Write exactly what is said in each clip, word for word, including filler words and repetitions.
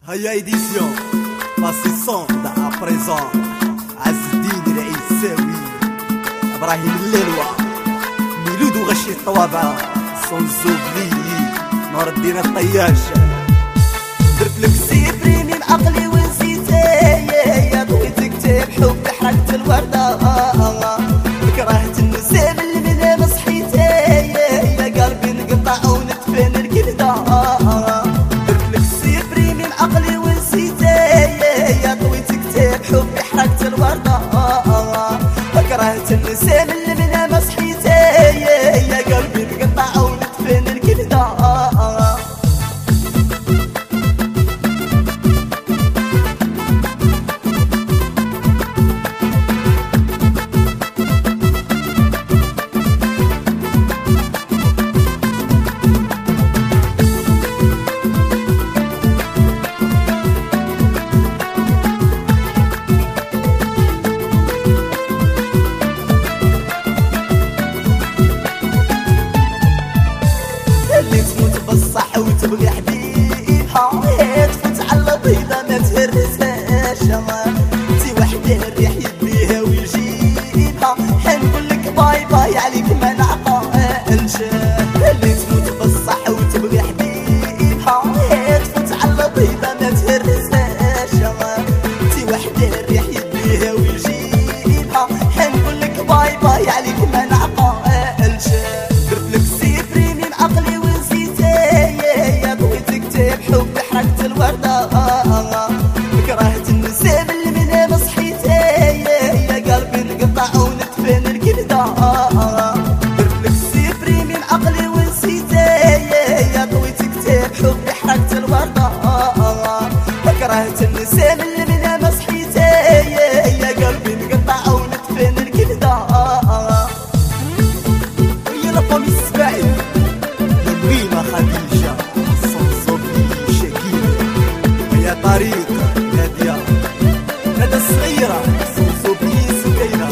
هيا ايديسيون باسيسون دا ابريزون عز الدين العيساوي ابراهيم الليلوى ميلود وغشي الطوابع صنزوبلي نور الدين الطياش درت لك سيبري من عقلي ونسيتي يا بغيت كتاب حب حرقت الوردة كرهت النساء من من صحيتي يا قلبي نقطع ونتفن الكلدة درت لك سيبري من عقلي ونسيتي يا بغيت كتاب حب حرقت الوردة كرهت النساء من من صحيتي يا قلبي نقطع ونتفن الكلدة بالصح وتبغي حبيبها تفوت على بيضة ما تهرسهاش انتي وحدة الريح يديها ويجيبها حنقول لك باي باي عليك ما نعقلش اللي تموت بالصح وتبغي حبيبها تفوت على بيضة ما تهرسهاش انتي وحدة الريح يديها ويجيبها حنقول لك باي باي عليك ما نعقلش درت لك سيبري من عقلي حب حرقت الوردة كرهت النساء من من صحيتي يا قلبي نقطع ونتفن الكلدة درت لك سيبري من عقلي ونسيتي يا بغيت كتاب حب حرقت الوردة كرهت النساء من من صحيتي يا قلبي نقطع ونتفن الكلدة هي لفامي السباعي لميمة خديجة طريق نادية ندى الصغيرة صوصوبي سكينة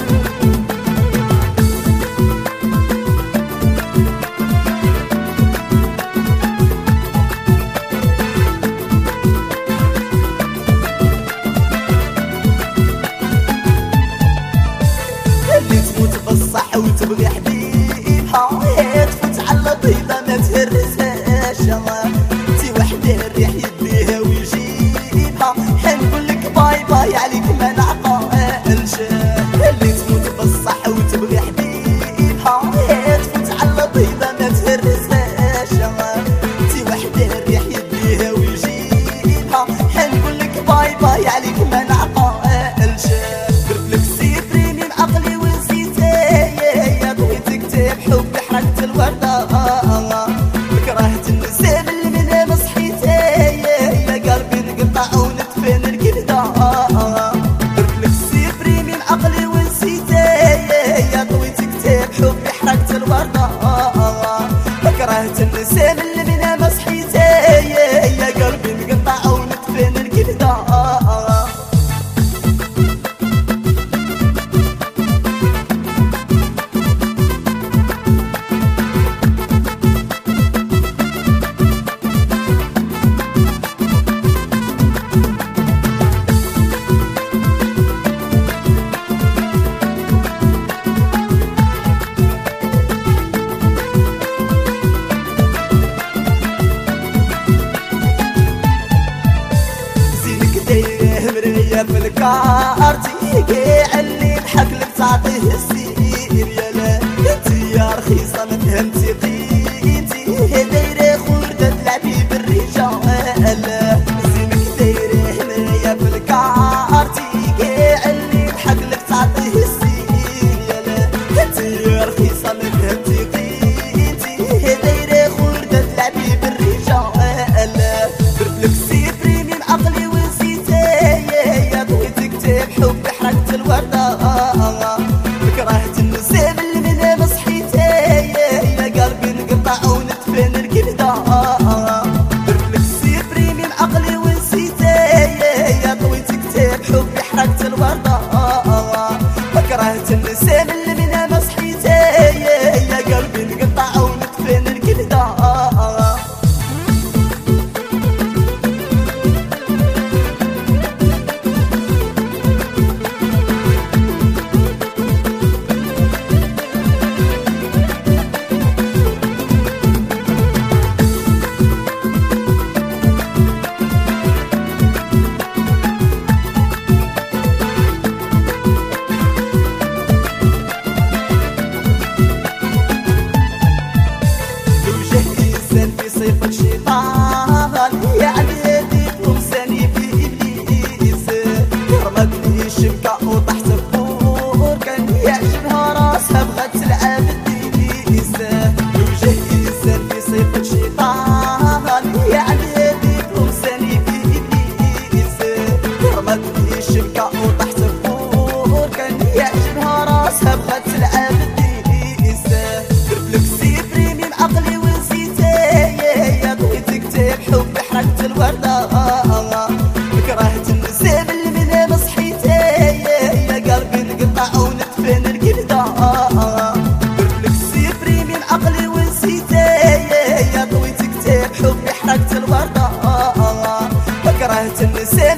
اللي تموت بالصح وتبغي حبيبها تفوت على بيضة ما تهرسهاش انتي وحدة الريح يديها ويجيبها حنقول لك باي باي عليك ما نعقلش اللي تموت بالصح وتبغي حبيبها تفوت على بيضة ما تهرسهاش انتي وحدة الريح يديها ويجيبها حنقول لك باي باي عليك ما نعقلش درت لك سيبري من عقلي ونسيتي يا بغيت كتاب حب حرقت الوردة كرهت النساء من من صحيتي يا قلبي نقطع ونتفن الكلدة درت لك سيبري من عقلي ونسيتي يا بغيت كتاب حب حرقت الوردة كرهت النساء من من صحيتي يا قلبي نقطع ونتفن الكلدة في الكارتي كيعلي ضحك لك تعطيه السير يا لا انتي يا رخيصة ما فهمتي قيمتي دايرة خردة تلعبي بالرجال زينك دايرة هنايا في الكارتي كيعلي ضحك لك تعطيه السير يا لا انتي يا رخيصة ما فهمتي قيمتي دايرة خردة تلعبي بالرجال درت لك سيبري من عقلي ونسيتي حب حرقت الوردة كرهت النساء من من صحيتي يا قلبي نقطع ونتفن الكلدة درت لك سيبري من عقلي ونسيتي يا بغيت كتاب حب حرقت الوردة كرهت النساء من من صحيتي يا قلبي نقطع ونتفن الكلدة تنسى